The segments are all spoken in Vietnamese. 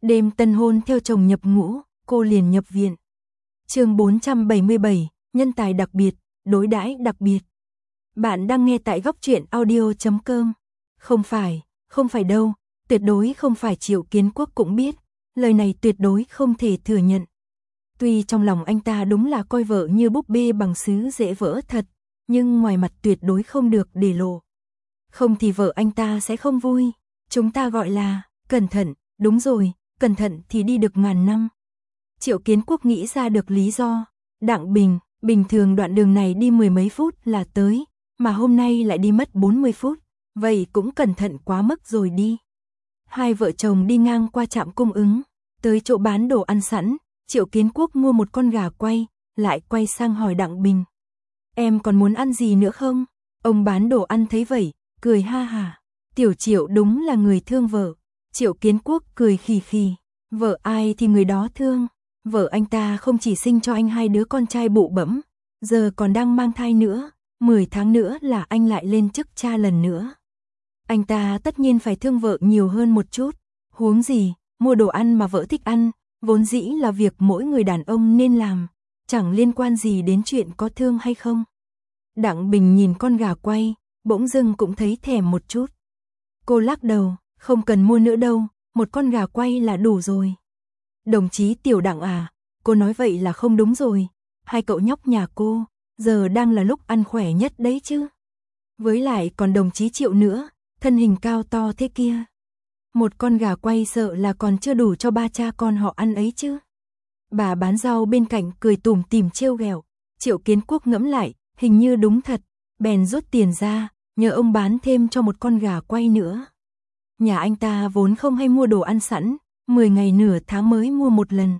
Đêm tân hôn theo chồng nhập ngũ, cô liền nhập viện. Chương 477, nhân tài đặc biệt, đối đãi đặc biệt. Bạn đang nghe tại góc truyện audio.com. Không phải đâu, tuyệt đối không phải. Triệu Kiến Quốc cũng biết, lời này tuyệt đối không thể thừa nhận. Tuy trong lòng anh ta đúng là coi vợ như búp bê bằng sứ dễ vỡ thật, nhưng ngoài mặt tuyệt đối không được để lộ. Không thì vợ anh ta sẽ không vui. Chúng ta gọi là cẩn thận, đúng rồi, cẩn thận thì đi được ngàn năm. Triệu Kiến Quốc nghĩ ra được lý do. Đặng Bình, bình thường đoạn đường này đi mười mấy phút là tới, mà hôm nay lại đi mất 40 phút, vậy cũng cẩn thận quá mức rồi đi. Hai vợ chồng đi ngang qua trạm cung ứng, tới chỗ bán đồ ăn sẵn, Triệu Kiến Quốc mua một con gà quay, lại quay sang hỏi Đặng Bình. Em còn muốn ăn gì nữa không? Ông bán đồ ăn thấy vậy, cười ha hả. Tiểu Triệu đúng là người thương vợ. Triệu Kiến Quốc cười khì khì. Vợ ai thì người đó thương. Vợ anh ta không chỉ sinh cho anh 2 đứa con trai bụ bẫm, giờ còn đang mang thai nữa. 10 tháng nữa là anh lại lên chức cha lần nữa. Anh ta tất nhiên phải thương vợ nhiều hơn một chút. Huống gì, mua đồ ăn mà vợ thích ăn, vốn dĩ là việc mỗi người đàn ông nên làm, chẳng liên quan gì đến chuyện có thương hay không. Đặng Bình nhìn con gà quay, bỗng dưng cũng thấy thèm một chút. Cô lắc đầu, không cần mua nữa đâu, một con gà quay là đủ rồi. Đồng chí Tiểu Đặng à, cô nói vậy là không đúng rồi. Hai cậu nhóc nhà cô, giờ đang là lúc ăn khỏe nhất đấy chứ. Với lại còn đồng chí Triệu nữa, thân hình cao to thế kia. Một con gà quay sợ là còn chưa đủ cho ba cha con họ ăn ấy chứ. Bà bán rau bên cạnh cười tủm tỉm trêu ghẹo. Triệu Kiến Quốc ngẫm lại, hình như đúng thật, bèn rút tiền ra, nhờ ông bán thêm cho một con gà quay nữa. Nhà anh ta vốn không hay mua đồ ăn sẵn, 10 ngày nửa tháng mới mua một lần.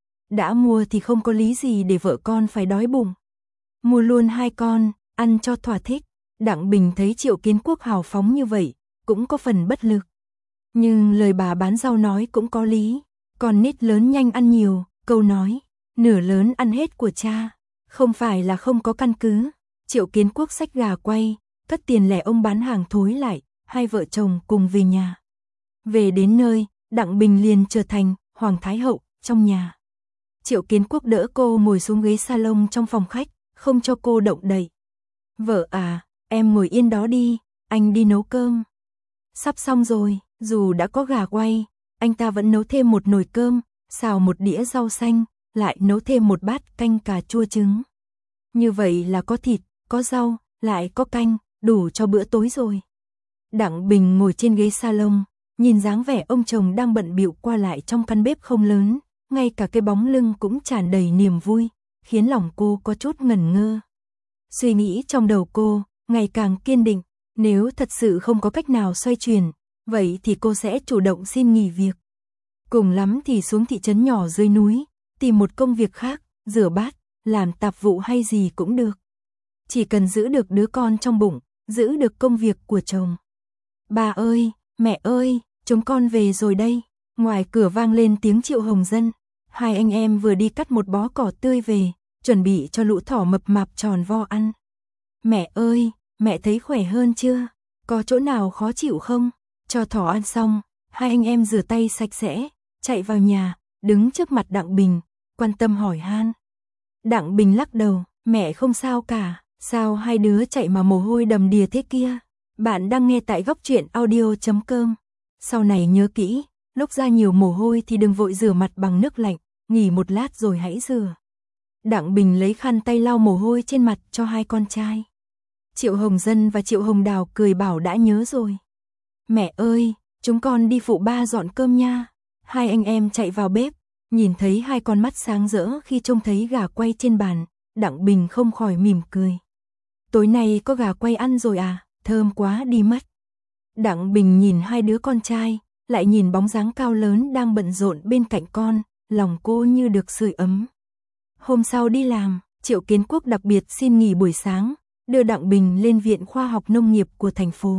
Đã mua thì không có lý gì để vợ con phải đói bụng. Mua luôn 2 con, ăn cho thỏa thích. Đặng Bình thấy Triệu Kiến Quốc hào phóng như vậy, cũng có phần bất lực. Nhưng lời bà bán rau nói cũng có lý. Con nít lớn nhanh ăn nhiều, câu nói, nửa lớn ăn hết của cha, không phải là không có căn cứ. Triệu Kiến Quốc xách gà quay, cất tiền lẻ ông bán hàng thối lại, hai vợ chồng cùng về nhà. Về đến nơi, Đặng Bình liền trở thành Hoàng Thái Hậu trong nhà. Triệu Kiến Quốc đỡ cô ngồi xuống ghế salon trong phòng khách, không cho cô động đậy. Vợ à, em ngồi yên đó đi, anh đi nấu cơm. Sắp xong rồi, dù đã có gà quay, anh ta vẫn nấu thêm một nồi cơm, xào một đĩa rau xanh, lại nấu thêm một bát canh cà chua trứng. Như vậy là có thịt, có rau, lại có canh, đủ cho bữa tối rồi. Đặng Bình ngồi trên ghế salon, nhìn dáng vẻ ông chồng đang bận bịu qua lại trong căn bếp không lớn, ngay cả cái bóng lưng cũng tràn đầy niềm vui, khiến lòng cô có chút ngẩn ngơ. Suy nghĩ trong đầu cô ngày càng kiên định, nếu thật sự không có cách nào xoay chuyển, vậy thì cô sẽ chủ động xin nghỉ việc. Cùng lắm thì xuống thị trấn nhỏ dưới núi, tìm một công việc khác, rửa bát, làm tạp vụ hay gì cũng được. Chỉ cần giữ được đứa con trong bụng, giữ được công việc của chồng. Bà ơi, mẹ ơi, chúng con về rồi đây. Ngoài cửa vang lên tiếng Triệu Hồng Dân. Hai anh em vừa đi cắt một bó cỏ tươi về, chuẩn bị cho lũ thỏ mập mạp tròn vo ăn. Mẹ ơi, mẹ thấy khỏe hơn chưa? Có chỗ nào khó chịu không? Cho thỏ ăn xong, hai anh em rửa tay sạch sẽ, chạy vào nhà, đứng trước mặt Đặng Bình, quan tâm hỏi han. Đặng Bình lắc đầu, mẹ không sao cả, sao hai đứa chạy mà mồ hôi đầm đìa thế kia? Bạn đang nghe tại góc truyện audio.com. Sau này nhớ kỹ, lúc ra nhiều mồ hôi thì đừng vội rửa mặt bằng nước lạnh, nghỉ một lát rồi hãy rửa. Đặng Bình lấy khăn tay lau mồ hôi trên mặt cho hai con trai. Triệu Hồng Dân và Triệu Hồng Đào cười bảo đã nhớ rồi. Mẹ ơi, chúng con đi phụ ba dọn cơm nha. Hai anh em chạy vào bếp, nhìn thấy hai con mắt sáng rỡ khi trông thấy gà quay trên bàn, Đặng Bình không khỏi mỉm cười. Tối nay có gà quay ăn rồi à, thơm quá đi mất. Đặng Bình nhìn hai đứa con trai, lại nhìn bóng dáng cao lớn đang bận rộn bên cạnh con, lòng cô như được sưởi ấm. Hôm sau đi làm, Triệu Kiến Quốc đặc biệt xin nghỉ buổi sáng, đưa Đặng Bình lên Viện Khoa học Nông nghiệp của thành phố.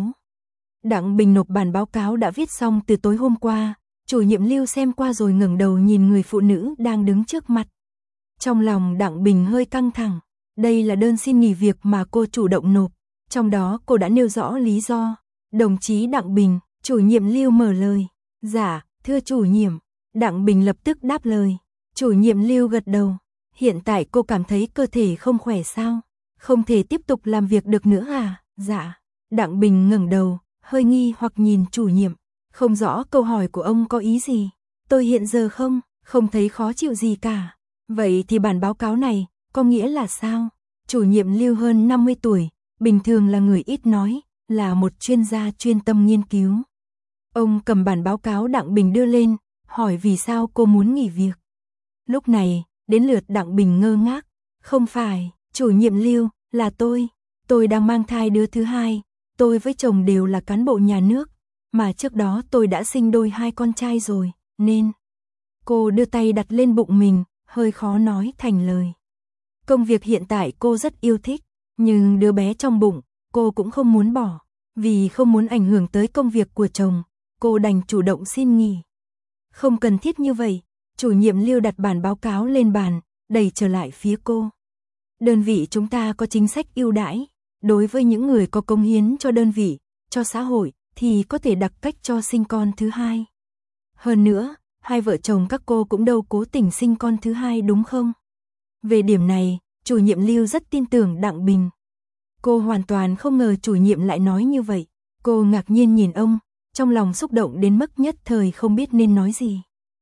Đặng Bình nộp bản báo cáo đã viết xong từ tối hôm qua, chủ nhiệm Lưu xem qua rồi ngẩng đầu nhìn người phụ nữ đang đứng trước mặt. Trong lòng Đặng Bình hơi căng thẳng, đây là đơn xin nghỉ việc mà cô chủ động nộp, trong đó cô đã nêu rõ lý do. Đồng chí Đặng Bình, chủ nhiệm Lưu mở lời. Dạ, thưa chủ nhiệm, Đặng Bình lập tức đáp lời. Chủ nhiệm Lưu gật đầu. Hiện tại cô cảm thấy cơ thể không khỏe sao? Không thể tiếp tục làm việc được nữa à? Dạ. Đặng Bình ngẩng đầu, hơi nghi hoặc nhìn chủ nhiệm. Không rõ câu hỏi của ông có ý gì. Tôi hiện giờ không thấy khó chịu gì cả. Vậy thì bản báo cáo này, có nghĩa là sao? Chủ nhiệm Lưu hơn 50 tuổi, bình thường là người ít nói, là một chuyên gia chuyên tâm nghiên cứu. Ông cầm bản báo cáo Đặng Bình đưa lên, hỏi vì sao cô muốn nghỉ việc. Lúc này, đến lượt Đặng Bình ngơ ngác. Không phải, chủ nhiệm Lưu, là tôi đang mang thai đứa thứ hai, tôi với chồng đều là cán bộ nhà nước, mà trước đó tôi đã sinh đôi 2 con trai rồi, nên... Cô đưa tay đặt lên bụng mình, hơi khó nói thành lời. Công việc hiện tại cô rất yêu thích, nhưng đứa bé trong bụng, cô cũng không muốn bỏ. Vì không muốn ảnh hưởng tới công việc của chồng, cô đành chủ động xin nghỉ. Không cần thiết như vậy, chủ nhiệm Lưu đặt bản báo cáo lên bàn, đẩy trở lại phía cô. Đơn vị chúng ta có chính sách ưu đãi, đối với những người có cống hiến cho đơn vị, cho xã hội, thì có thể đặc cách cho sinh con thứ hai. Hơn nữa, 2 vợ chồng các cô cũng đâu cố tình sinh con thứ hai đúng không? Về điểm này, chủ nhiệm Lưu rất tin tưởng Đặng Bình. Cô hoàn toàn không ngờ chủ nhiệm lại nói như vậy. Cô ngạc nhiên nhìn ông, trong lòng xúc động đến mức nhất thời không biết nên nói gì.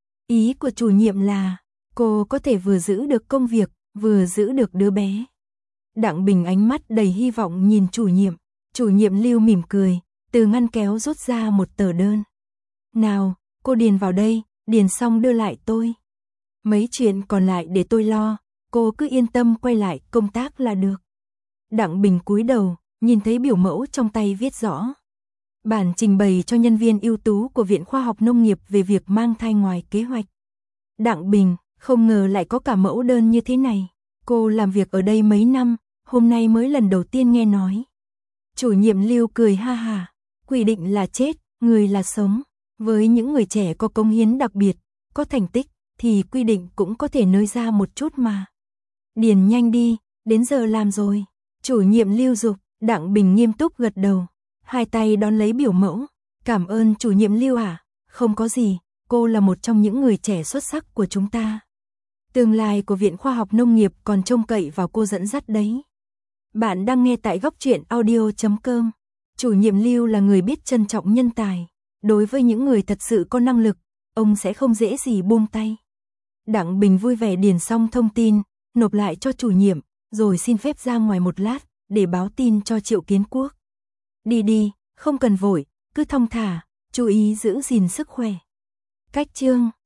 Ý của chủ nhiệm là, cô có thể vừa giữ được công việc, vừa giữ được đứa bé. Đặng Bình ánh mắt đầy hy vọng nhìn chủ nhiệm. Chủ nhiệm Lưu mỉm cười, từ ngăn kéo rút ra một tờ đơn. Nào, cô điền vào đây, điền xong đưa lại tôi. Mấy chuyện còn lại để tôi lo, cô cứ yên tâm quay lại công tác là được. Đặng Bình cúi đầu, nhìn thấy biểu mẫu trong tay viết rõ. Bản trình bày cho nhân viên ưu tú của Viện Khoa học Nông nghiệp về việc mang thai ngoài kế hoạch. Đặng Bình, không ngờ lại có cả mẫu đơn như thế này. Cô làm việc ở đây mấy năm, hôm nay mới lần đầu tiên nghe nói. Chủ nhiệm Lưu cười ha ha, quy định là chết, người là sống. Với những người trẻ có cống hiến đặc biệt, có thành tích, thì quy định cũng có thể nới ra một chút mà. Điền nhanh đi, đến giờ làm rồi. Chủ nhiệm Lưu giục. Đặng Bình nghiêm túc gật đầu, 2 tay đón lấy biểu mẫu. Cảm ơn chủ nhiệm Lưu ạ. Không có gì, cô là một trong những người trẻ xuất sắc của chúng ta. Tương lai của Viện Khoa học Nông nghiệp còn trông cậy vào cô dẫn dắt đấy. Bạn đang nghe tại góc truyện audio.com. Chủ nhiệm Lưu là người biết trân trọng nhân tài. Đối với những người thật sự có năng lực, ông sẽ không dễ gì buông tay. Đặng Bình vui vẻ điền xong thông tin, nộp lại cho chủ nhiệm, rồi xin phép ra ngoài một lát, để báo tin cho Triệu Kiến Quốc. Đi đi, không cần vội, cứ thong thả, chú ý giữ gìn sức khỏe. Cách chương